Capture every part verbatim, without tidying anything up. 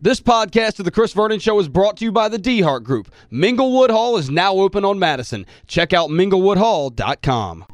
This podcast of The Chris Vernon Show is brought to you by the DeHart Group. Minglewood Hall is now open on Madison. Check out minglewood hall dot com.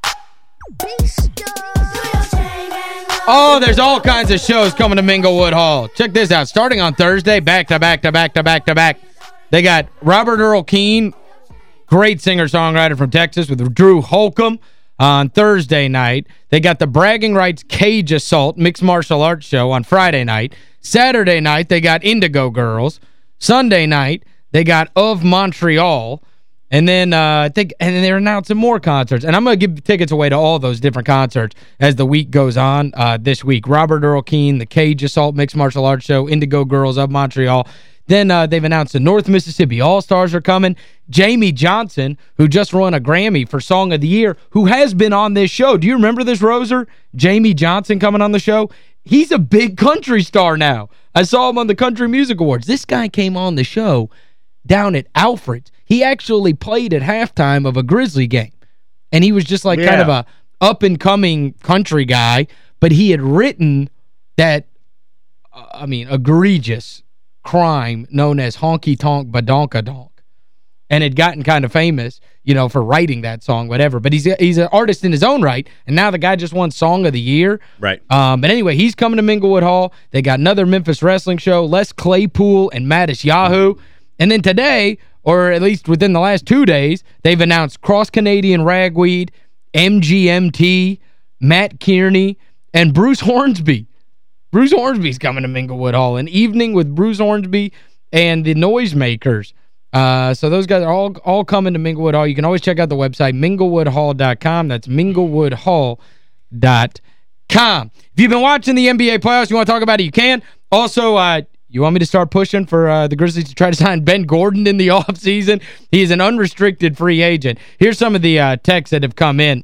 Oh, there's all kinds of shows coming to Minglewood Hall. Check this out. Starting on Thursday, back to back to back to back to back. They got Robert Earl Keen, great singer-songwriter from Texas, with Drew Holcomb on Thursday night. They got the Bragging Rights Cage Assault mixed martial arts show on Friday night. Saturday night, they got Indigo Girls. Sunday night, they got Of Montreal. And then uh, I think and then they're announcing more concerts. And I'm going to give tickets away to all those different concerts as the week goes on uh, this week. Robert Earl Keen, the Cage Assault Mixed Martial Arts Show, Indigo Girls of Montreal. Then uh, they've announced the North Mississippi All-Stars are coming. Jamie Johnson, who just won a Grammy for Song of the Year, who has been on this show. Do you remember this, Roser? Jamie Johnson coming on the show? He's a big country star now. I saw him on the Country Music Awards. This guy came on the show down at Alfred's. He actually played at halftime of a Grizzly game. And he was just like yeah. kind of a up-and-coming country guy, but he had written that, uh, I mean, egregious crime known as Honky Tonk Badonkadonk. And had gotten kind of famous, you know, for writing that song, whatever. But he's a, he's an artist in his own right, and now the guy just won Song of the Year. Right. Um, but anyway, he's coming to Minglewood Hall. They got another Memphis wrestling show, Les Claypool and Mattis Yahoo. And then today, or at least within the last two days, they've announced Cross Canadian Ragweed, M G M T, Matt Kearney, and Bruce Hornsby. Bruce Hornsby's coming to Minglewood Hall. An evening with Bruce Hornsby and the Noisemakers. Uh, so those guys are all all coming to Minglewood Hall. You can always check out the website, minglewood hall dot com. That's minglewood hall dot com. If you've been watching the N B A playoffs, you want to talk about it, you can. Also, uh, you want me to start pushing for uh, the Grizzlies to try to sign Ben Gordon in the offseason? He is an unrestricted free agent. Here's some of the uh, texts that have come in.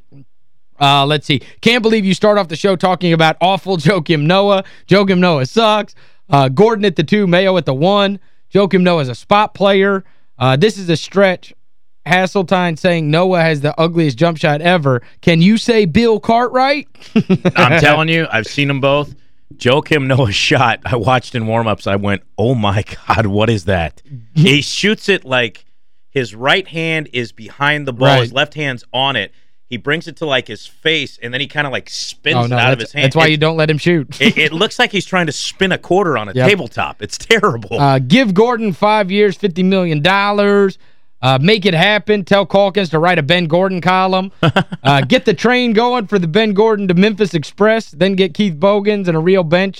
Uh, let's see. Can't believe you start off the show talking about awful Joakim Noah. Joakim Noah sucks. Uh, Gordon at the two, Mayo at the one. Joakim Noah is a spot player. Uh, this is a stretch. Hasseltine saying Noah has the ugliest jump shot ever. Can you say Bill Cartwright? I'm telling you, I've seen them both. Joakim Noah's shot, I watched in warm-ups. I went, oh, my God, what is that? He shoots it like his right hand is behind the ball. Right. His left hand's on it. He brings it to, like, his face, and then he kind of, like, spins oh, no, it out of his hand. That's why it, you don't let him shoot. it, it looks like he's trying to spin a quarter on a yep. tabletop. It's terrible. Uh, give Gordon five years, fifty million dollars. Uh, make it happen. Tell Calkins to write a Ben Gordon column. uh, get the train going for the Ben Gordon to Memphis Express. Then get Keith Bogans and a real bench.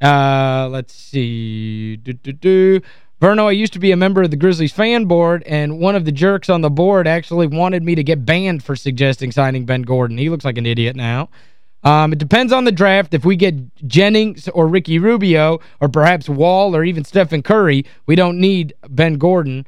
Uh, let's see. Do, do, do. Verno, I used to be a member of the Grizzlies fan board, and one of the jerks on the board actually wanted me to get banned for suggesting signing Ben Gordon. He looks like an idiot now. Um, it depends on the draft. If we get Jennings or Ricky Rubio or perhaps Wall or even Stephen Curry, we don't need Ben Gordon.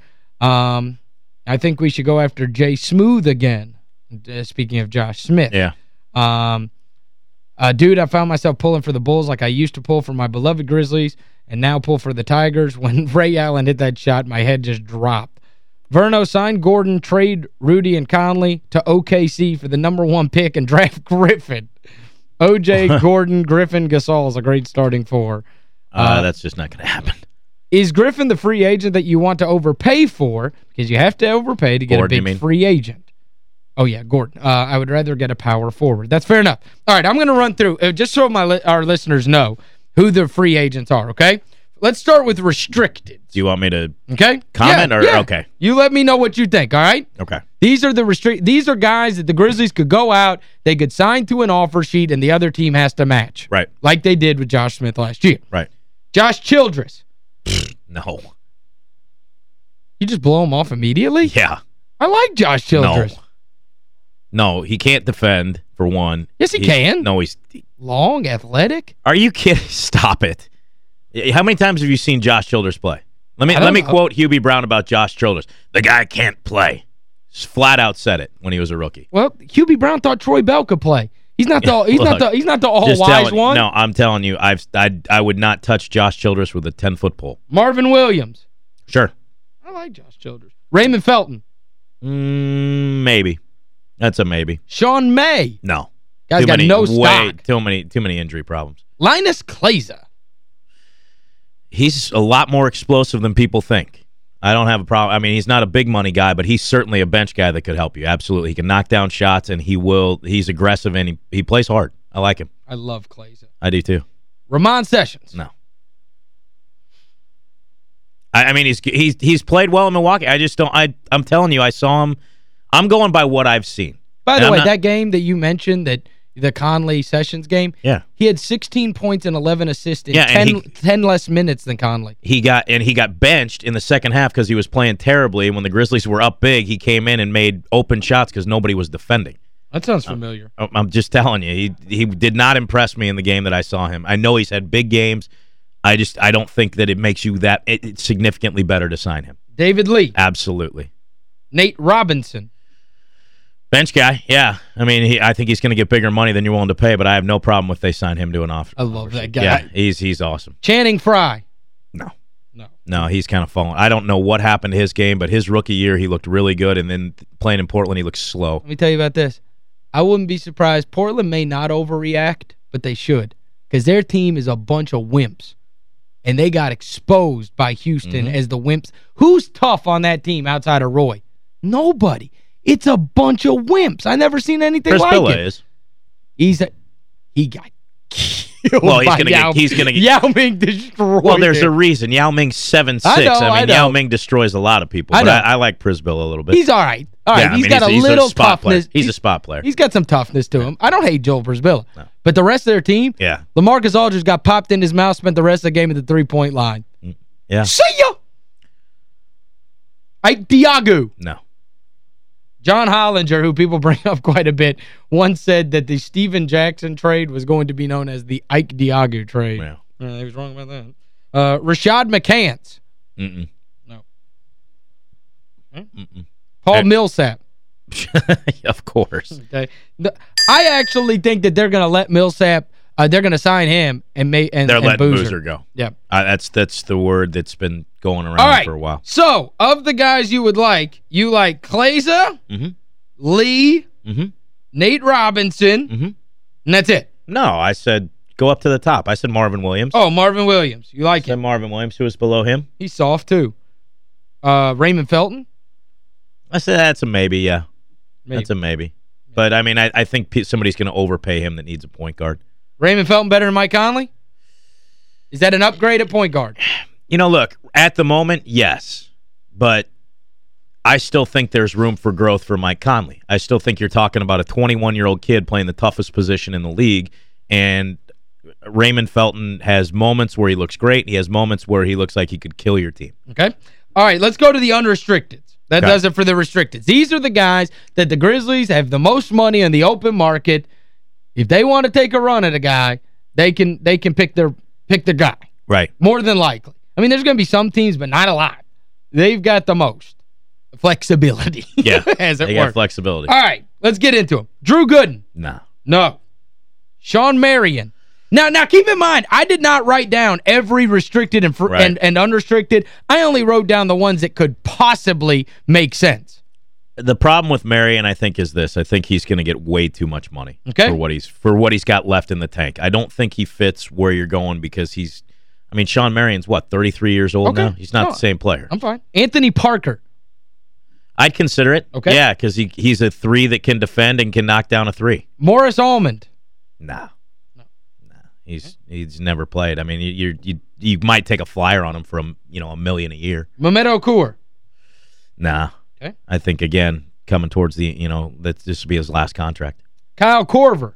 Um, I think we should go after Jay Smooth again, uh, speaking of Josh Smith. Yeah. Um, uh, dude, I found myself pulling for the Bulls like I used to pull for my beloved Grizzlies, and now pull for the Tigers. When Ray Allen hit that shot, my head just dropped. Verno, sign Gordon, trade Rudy and Conley to O K C for the number one pick and draft Griffin. O J, Gordon, Griffin, Gasol is a great starting four. Uh, uh, that's just not going to happen. Is Griffin the free agent that you want to overpay for? Because you have to overpay to get Gordon, a big free agent. Oh, yeah, Gordon. Uh, I would rather get a power forward. That's fair enough. All right, I'm going to run through, uh, just so my li our listeners know who the free agents are, okay? Let's start with restricted. Do you want me to okay? comment? Yeah, or yeah. Okay. You let me know what you think, all right? Okay. These are the restrict. These are guys that the Grizzlies could go out, they could sign to an offer sheet, and the other team has to match. Right. Like they did with Josh Smith last year. Right. Josh Childress. No. You just blow him off immediately? Yeah. I like Josh Childress. No. No, he can't defend, for one. Yes, he he's, can. No, he's... Long, athletic. Are you kidding? Stop it. How many times have you seen Josh Childress play? Let me let me know. quote Hubie Brown about Josh Childress. The guy can't play. Just flat out said it when he was a rookie. Well, Hubie Brown thought Troy Bell could play. He's not the he's Look, not the he's not the all-wise one. No, I'm telling you, I've I I would not touch Josh Childress with a ten-foot pole. Marvin Williams. Sure. I like Josh Childress. Raymond Felton. Mm, maybe. That's a maybe. Sean May. No. Guy's too got many, no way, stock. Too many, too many injury problems. Linus Kleza. He's a lot more explosive than people think. I don't have a problem. I mean, he's not a big money guy, but he's certainly a bench guy that could help you. Absolutely. He can knock down shots, and he will. He's aggressive, and he, he plays hard. I like him. I love Klaiza. I do, too. Ramon Sessions. No. I, I mean, he's he's he's played well in Milwaukee. I just don't. I, I'm telling you, I saw him. I'm going by what I've seen. By the and way, not, that game that you mentioned, that the Conley Sessions game, yeah, he had sixteen points and eleven assists in yeah, ten, he, ten less minutes than Conley. He got and he got benched in the second half because he was playing terribly. And when the Grizzlies were up big, he came in and made open shots because nobody was defending. That sounds familiar. I'm, I'm just telling you, he he did not impress me in the game that I saw him. I know he's had big games. I just I don't think that it makes you that it, it's significantly better to sign him. David Lee. Absolutely. Nate Robinson. Bench guy, yeah. I mean, he, I think he's going to get bigger money than you're willing to pay, but I have no problem if they sign him to an offer. I love that guy. Yeah, he's he's awesome. Channing Frye. No. No. No, he's kind of fallen. I don't know what happened to his game, but his rookie year, he looked really good, and then playing in Portland, he looked slow. Let me tell you about this. I wouldn't be surprised. Portland may not overreact, but they should, because their team is a bunch of wimps, and they got exposed by Houston mm-hmm. as the wimps. Who's tough on that team outside of Roy? Nobody. It's a bunch of wimps. I never seen anything Chris like Billa it. is. He's a he got killed Well, he's by going to Yao get he's going to get Yao Ming destroyed. Well, there's him. a reason. Yao Ming's seven six. I know, I mean, I know. Yao Ming destroys a lot of people, I but know. I, I like Prisbilla a little bit. He's all right. All right, yeah, he's I mean, got he's, a he's little a spot toughness. Player. He's, he's a spot player. He's got some toughness to him. I don't hate Joel Prisbilla. No. But the rest of their team, yeah. LaMarcus Aldridge got popped in his mouth, spent the rest of the game at the three-point line. Yeah. See ya! Ike Diagu. No. John Hollinger, who people bring up quite a bit, once said that the Steven Jackson trade was going to be known as the Ike Diagu trade. Yeah. Uh, he was wrong about that. Uh, Rashad McCants. Mm-mm. No. Mm-mm. Paul Hey. Millsap. Of course. Okay. The, I actually think that they're going to let Millsap, uh, they're going to sign him and may and, They're and letting Boozer. Boozer go. Yeah. Uh, that's that's the word that's been going around All right. for a while. So, of the guys you would like, you like Klaiza, Mm-hmm. Lee, Mm-hmm. Nate Robinson, Mm-hmm. and that's it. No, I said go up to the top. I said Marvin Williams. Oh, Marvin Williams. You like I said him. Marvin Williams, who was below him. He's soft, too. Uh, Raymond Felton? I said that's a maybe, yeah. Maybe. That's a maybe. But, I mean, I, I think pe- somebody's going to overpay him that needs a point guard. Raymond Felton better than Mike Conley? Is that an upgrade at point guard? You know, look, at the moment, yes. But I still think there's room for growth for Mike Conley. I still think you're talking about a twenty-one-year-old kid playing the toughest position in the league, and Raymond Felton has moments where he looks great. He has moments where he looks like he could kill your team. Okay. All right, let's go to the unrestricted. That Okay. does it for the restricted. These are the guys that the Grizzlies have the most money in the open market. If they want to take a run at a guy, they can they can pick their pick their guy. Right. More than likely. I mean, there's going to be some teams, but not a lot. They've got the most flexibility. Yeah. As it they were. got flexibility. All right, let's get into them. Drew Gooden. No. No. Sean Marion. Now, now keep in mind, I did not write down every restricted and, fr Right. and and unrestricted. I only wrote down the ones that could possibly make sense. The problem with Marion, I think, is this. I think he's going to get way too much money Okay. for what he's for what he's got left in the tank. I don't think he fits where you're going because he's I mean, Sean Marion's what, thirty-three years old Okay. now? He's not No, the same player. I'm fine. Anthony Parker. I'd consider it. Okay. Yeah, because he, he's a three that can defend and can knock down a three. Morris Almond. No. No. No. He's he's never played. I mean, you you you, you might take a flyer on him for, a, you know, a million a year. Mehmet Okur. Nah. Okay. I think, again, coming towards the, you know, that this will be his last contract. Kyle Korver.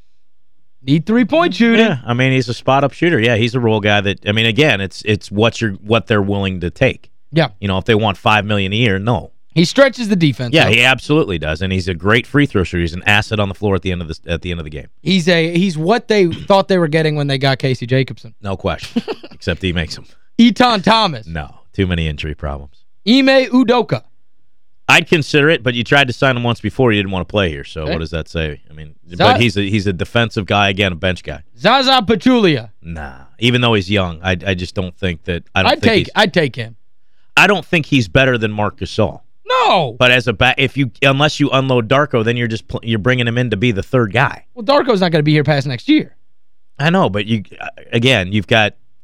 Need three-point shooting. Yeah, I mean, he's a spot-up shooter. Yeah, he's a role guy that, I mean, again, it's it's what you're what they're willing to take. Yeah. You know, if they want five million dollars a year, no. He stretches the defense. Yeah, though. he absolutely does, and he's a great free throw shooter. He's an asset on the floor at the end of the at the end of the game. He's a he's what they thought they were getting when they got Casey Jacobson. No question. Except he makes them. Eton Thomas. No, too many injury problems. Ime Udoka. I'd consider it, but you tried to sign him once before. You didn't want to play here, so Okay. what does that say? I mean, Zaz- but he's a he's a defensive guy, again, a bench guy. Zaza Pachulia. Nah, even though he's young, I I just don't think that I don't I'd think take he's, I'd take him. I don't think he's better than Marc Gasol. No. But as a back, if you unless you unload Darko, then you're just pl- you're bringing him in to be the third guy. Well, Darko's not going to be here past next year. I know, but you again, you've got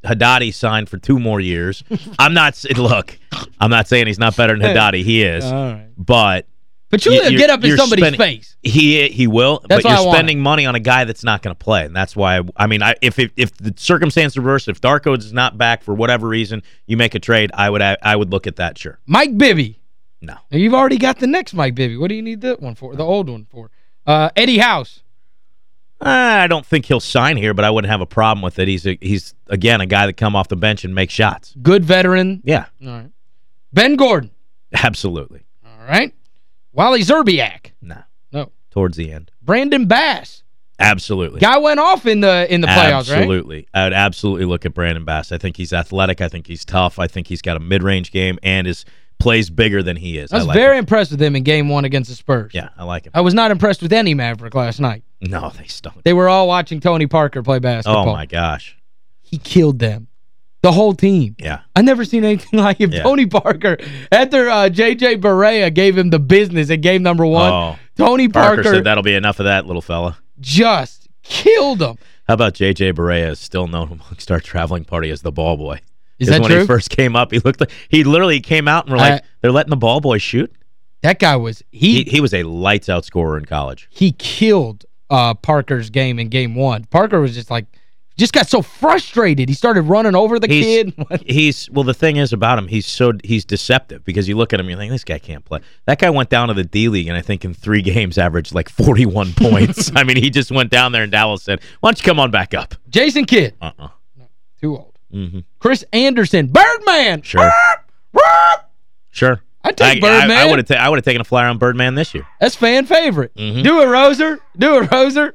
Haddadi signed for two more years. I'm not look. I'm not saying he's not better than Haddadi. He is, All right. but but you'll you, get up in somebody's spending, face. He he will, That's but you're why spending money on a guy that's not going to play, and that's why. I, I mean, I, if, if if the circumstance reversed, if Darko is not back for whatever reason, you make a trade. I would I would look at that. Sure. Mike Bibby. No. Now, you've already got the next Mike Bibby. What do you need that one for? The old one for? Uh, Eddie House. Uh, I don't think he'll sign here, but I wouldn't have a problem with it. He's a, he's again a guy that come off the bench and make shots. Good veteran. Yeah. All right. Ben Gordon. Absolutely. All right. Wally Zerbiak. No. No. Towards the end. Brandon Bass. Absolutely. Guy went off in the in the playoffs, right? Absolutely. I would absolutely look at Brandon Bass. I think he's athletic. I think he's tough. I think he's got a mid-range game and is plays bigger than he is. I was I like very him. impressed with him in game one against the Spurs. Yeah, I like him. I was not impressed with any Maverick last night. No, they stunk. They were all watching Tony Parker play basketball. Oh, my gosh. He killed them. The whole team. Yeah. I never seen anything like him. Yeah. Tony Parker, after uh, J J Barea gave him the business at game number one, Oh. Tony Parker, Parker said that'll be enough of that, little fella. just killed him. How about J J Barea is still known amongst our traveling party as the ball boy? Is that when true? he first came up, he looked like he literally came out and we're like, I, they're letting the ball boy shoot? That guy was he He, he was a lights out scorer in college. he killed uh, Parker's game in game one. Parker was just like just got so frustrated. He started running over the He's, kid. he's well, the thing is about him, he's so he's deceptive because you look at him, you're like, this guy can't play. That guy went down to the D League and I think in three games averaged like forty-one points. I mean, he just went down there and Dallas said, why don't you come on back up? Jason Kidd. Uh-uh. No, too old. Mm-hmm. Chris Anderson. Birdman. Sure. Sure. I'd take I, Birdman. I, I would have ta I would have taken a flyer on Birdman this year. That's fan favorite. Mm-hmm. Do it, Roser. Do it, Roser.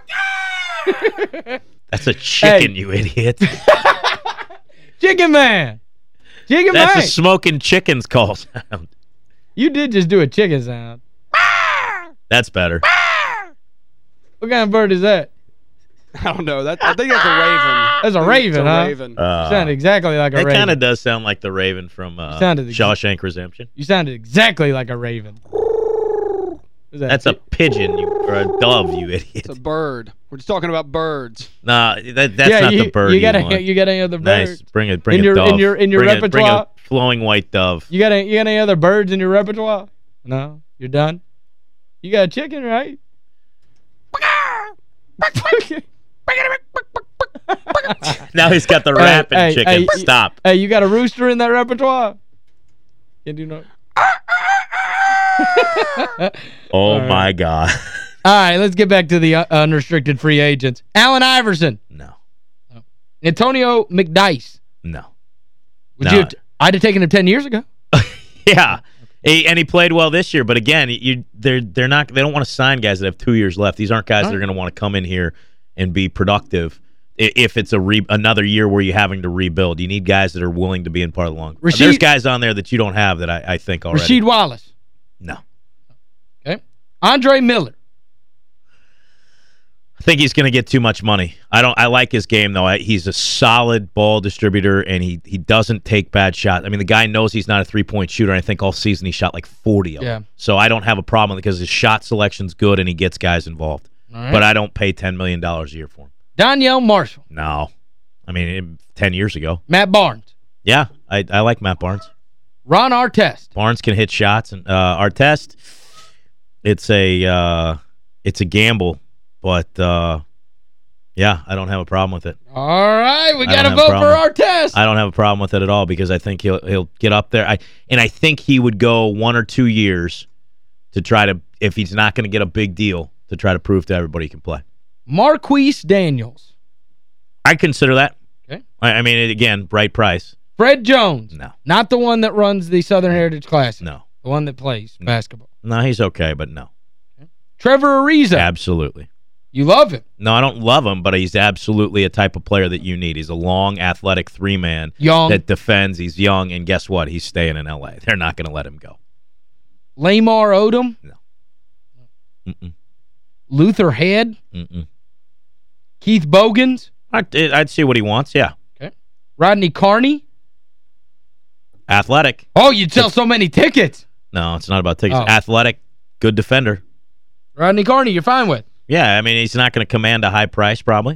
That's a chicken, Hey. you idiot. Chicken Man. Chicken That's Man. a smoking chicken's call sound. You did just do a chicken sound. That's better. What kind of bird is that? I don't know. That I think that's a raven. That's a I think raven, it's a huh? raven. Uh, You sounded exactly like a it raven. kind of does sound like the Raven from uh, sounded ex- Shawshank Redemption. You sounded exactly like a raven. Is that That's a pigeon, you or a dove, you idiot. It's a bird. We're just talking about birds. Nah, that, that's yeah, not you, the bird you you, got a, want. You got any other birds? Nice. Bring it. Bring in a your, dove. In your, in your bring repertoire? A, bring a flowing white dove. You got, any, you got any other birds in your repertoire? No? You're done? You got a chicken, right? Now he's got the Hey, rapping hey, chicken. hey, Stop. Hey, you got a rooster in that repertoire? Can do no. Oh, All right. my God. All right, let's get back to the uh, unrestricted free agents. Allen Iverson. No. Antonio McDyess. No. Would No. you? I'd have taken him ten years ago. Yeah. He, and he played well this year, but again, you they're they're not they don't want to sign guys that have two years left. These aren't guys All that are right. going to want to come in here and be productive i- if it's a re, another year where you're having to rebuild. You need guys that are willing to be in part of the long. Rasheed- There's guys on there that you don't have that I, I think already. Rasheed Wallace. No. Okay. Andre Miller. I think he's going to get too much money. I don't. I like his game though. I, he's a solid ball distributor, and he he doesn't take bad shots. I mean, the guy knows he's not a three point shooter. And I think all season he shot like forty of Yeah. them. So I don't have a problem because his shot selection's good and he gets guys involved. All right. But I don't pay ten million dollars a year for him. Danielle Marshall. No, I mean it- ten years ago. Matt Barnes. Yeah, I I like Matt Barnes. Ron Artest. Barnes can hit shots, and uh, Artest, it's a uh, it's a gamble, but. Uh, Yeah, I don't have a problem with it. All right, we I got to don't have a vote for problem. Artest. I don't have a problem with it at all because I think he'll he'll get up there. I and I think he would go one or two years to try to, if he's not going to get a big deal, to try to prove to everybody he can play. Marquise Daniels. I consider that. Okay. I, I mean, again, right price. Fred Jones. No. Not the one that runs the Southern Heritage Classic. No. The one that plays basketball. No, he's okay, but no. Trevor Ariza. Absolutely. You love him. No, I don't love him, but he's absolutely a type of player that you need. He's a long, athletic three-man Young. that defends. He's young, and guess what? He's staying in L A. They're not going to let him go. Lamar Odom. No. Mm-mm. Luther Head. Mm-mm. Keith Bogans. I'd, I'd see what he wants, yeah. Okay. Rodney Carney. Athletic. Oh, you'd sell so many tickets. No, it's not about tickets. Oh. Athletic, good defender. Rodney Carney, you're fine with. Yeah, I mean, he's not going to command a high price, probably.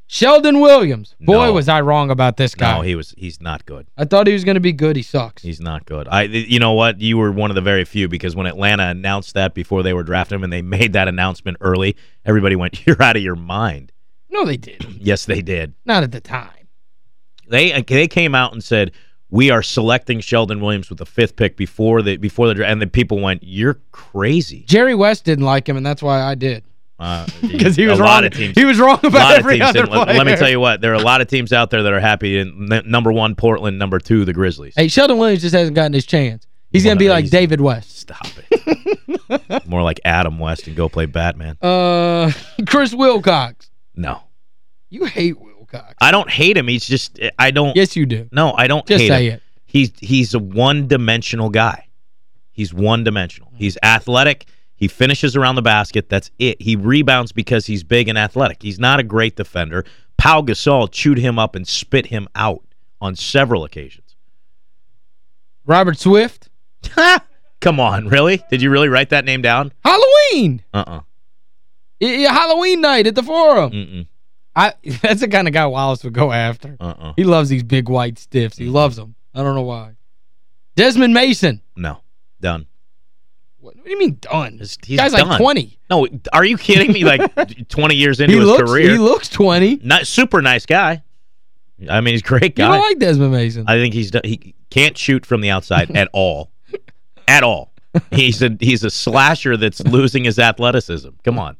Sheldon Williams. Boy, No. was I wrong about this guy. No, he was he's not good. I thought he was going to be good. He sucks. He's not good. I you know what? You were one of the very few because when Atlanta announced that before they were drafting him and they made that announcement early, everybody went, "You're out of your mind." No, they didn't. Yes, they did. Not at the time. They they came out and said, "We are selecting Sheldon Williams with the fifth pick before the before the draft," and the people went, "You're crazy." Jerry West didn't like him, and that's why I did. Because uh, he was a wrong. lot of teams, he was wrong about every other player. player. Let me tell you what, there are a lot of teams out there that are happy. In number one, Portland. Number two, the Grizzlies. Hey, Sheldon Williams just hasn't gotten his chance. He's going to be like easy. David West. Stop it. More like Adam West and go play Batman. Uh, Chris Wilcox. No. You hate Wilcox. I don't hate him. He's just, I don't. Yes, you do. No, I don't Just hate say him. it. He's, he's a one-dimensional guy. He's one-dimensional. He's athletic. He finishes around the basket. That's it. He rebounds because he's big and athletic. He's not a great defender. Pau Gasol chewed him up and spit him out on several occasions. Robert Swift. Come on, really? Did you really write that name down? Halloween. Uh-uh. Yeah, Halloween night at the Forum. Mm-mm. I That's the kind of guy Wallace would go after. Uh-uh. He loves these big white stiffs. He loves them. I don't know why. Desmond Mason. No. Done. What, what do you mean done? He's, he's Guy's done. like twenty. No, are you kidding me? Like twenty years into He his looks, career. He looks twenty. Not super nice guy. I mean, he's a great You guy. don't like Desmond Mason. I think he's he can't shoot from the outside at all. At all. He's a he's a slasher that's losing his athleticism. Come on.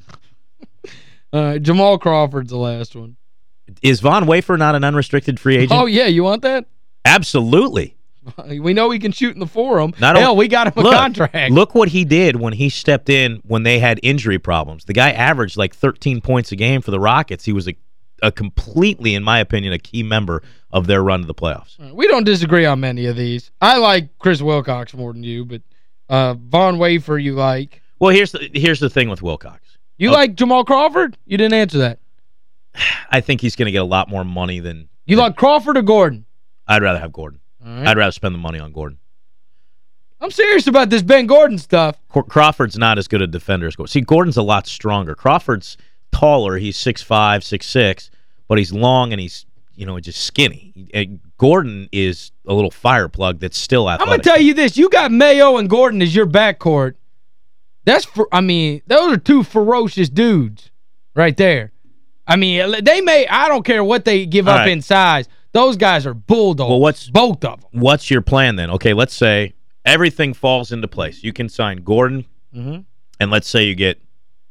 Uh, Jamal Crawford's the last one. Is Von Wafer not an unrestricted free agent? Oh, yeah. You want that? Absolutely. We know he can shoot in the Forum. Not Hell, only- we got him a look, contract. Look what he did when he stepped in when they had injury problems. The guy averaged like thirteen points a game for the Rockets. He was a, a completely, in my opinion, a key member of their run to the playoffs. We don't disagree on many of these. I like Chris Wilcox more than you, but uh, Von Wafer you like. Well, here's the here's the thing with Wilcox. You Okay. like Jamal Crawford? You didn't answer that. I think he's going to get a lot more money than... You than, like Crawford or Gordon? I'd rather have Gordon. All right. I'd rather spend the money on Gordon. I'm serious about this Ben Gordon stuff. Crawford's Crawford's not as good a defender as Gordon. See, Gordon's a lot stronger. Crawford's taller. He's six five, six six, but he's long and he's, you know, just skinny. And Gordon is a little fire plug that's still athletic. I'm going to tell you this. You got Mayo and Gordon as your backcourt. That's, for, I mean, those are two ferocious dudes right there. I mean, they may, I don't care what they give All up right. in size. Those guys are bulldogs. Well, what's- both of them. What's your plan then? Okay, let's say everything falls into place. You can sign Gordon, Mm-hmm. and let's say you get,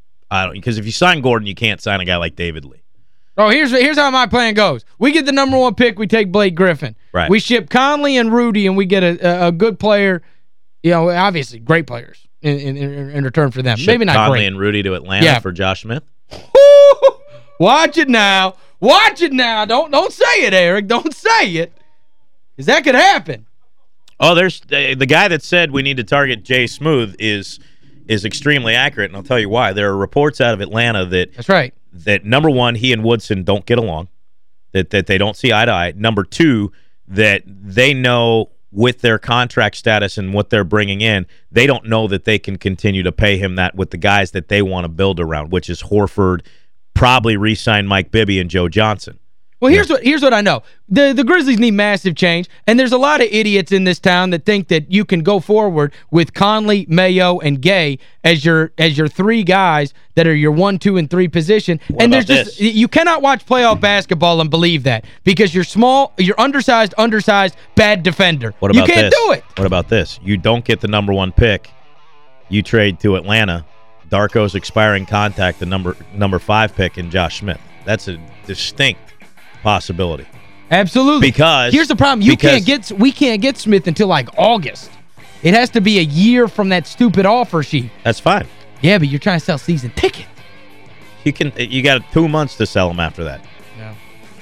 I don't, because if you sign Gordon, you can't sign a guy like David Lee. Oh, here's here's how my plan goes. We get the number one pick, we take Blake Griffin. Right. We ship Conley and Rudy, and we get a, a, a good player, you know, obviously great players in, in, in return for them. Ship Maybe not Conley great. and Rudy to Atlanta Yeah. for Josh Smith. Woo! Watch it now. Watch it now. Don't don't say it, Eric. Don't say it. Because that could happen. Oh, there's uh, the guy that said we need to target Jay Smooth is is extremely accurate, and I'll tell you why. There are reports out of Atlanta that That's right. that number one, he and Woodson don't get along, that that they don't see eye to eye. Number two, that they know with their contract status and what they're bringing in, they don't know that they can continue to pay him that with the guys that they want to build around, which is Horford, probably re-sign Mike Bibby and Joe Johnson. Well, here's what here's what I know. The the Grizzlies need massive change, and there's a lot of idiots in this town that think that you can go forward with Conley, Mayo, and Gay as your as your three guys that are your one, two, and three position. What and about there's just this? you cannot watch playoff basketball and believe that because you're small, you're undersized, undersized, bad defender. What about you can't this? do it. What about this? You don't get the number one pick. You trade to Atlanta. Darko's expiring contact, the number number five pick in Josh Smith. That's a distinct possibility. Absolutely. Because here's the problem. You because, can't get we can't get Smith until like August. It has to be a year from that stupid offer sheet. That's fine. Yeah, but you're trying to sell season ticket. You can you got two months to sell him after that. Yeah.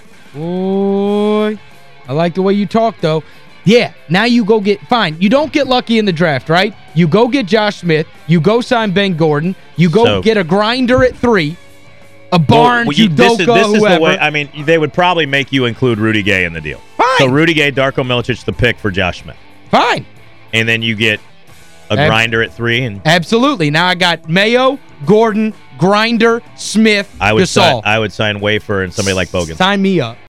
Boy, I like the way you talk though. Yeah, now you go get fine. You don't get lucky in the draft, right? You go get Josh Smith, you go sign Ben Gordon, you go So, get a grinder at three. A Barnes, well, you, Udoka, this is, this is whoever. the way. I mean, they would probably make you include Rudy Gay in the deal. Fine. So Rudy Gay, Darko Milicic, the pick for Josh Smith, Fine. and then you get a Ab- grinder at three. And Absolutely. Now I got Mayo, Gordon, Grinder, Smith, I would Gasol. sign, I would sign Wafer and somebody like Bogan. Sign me up.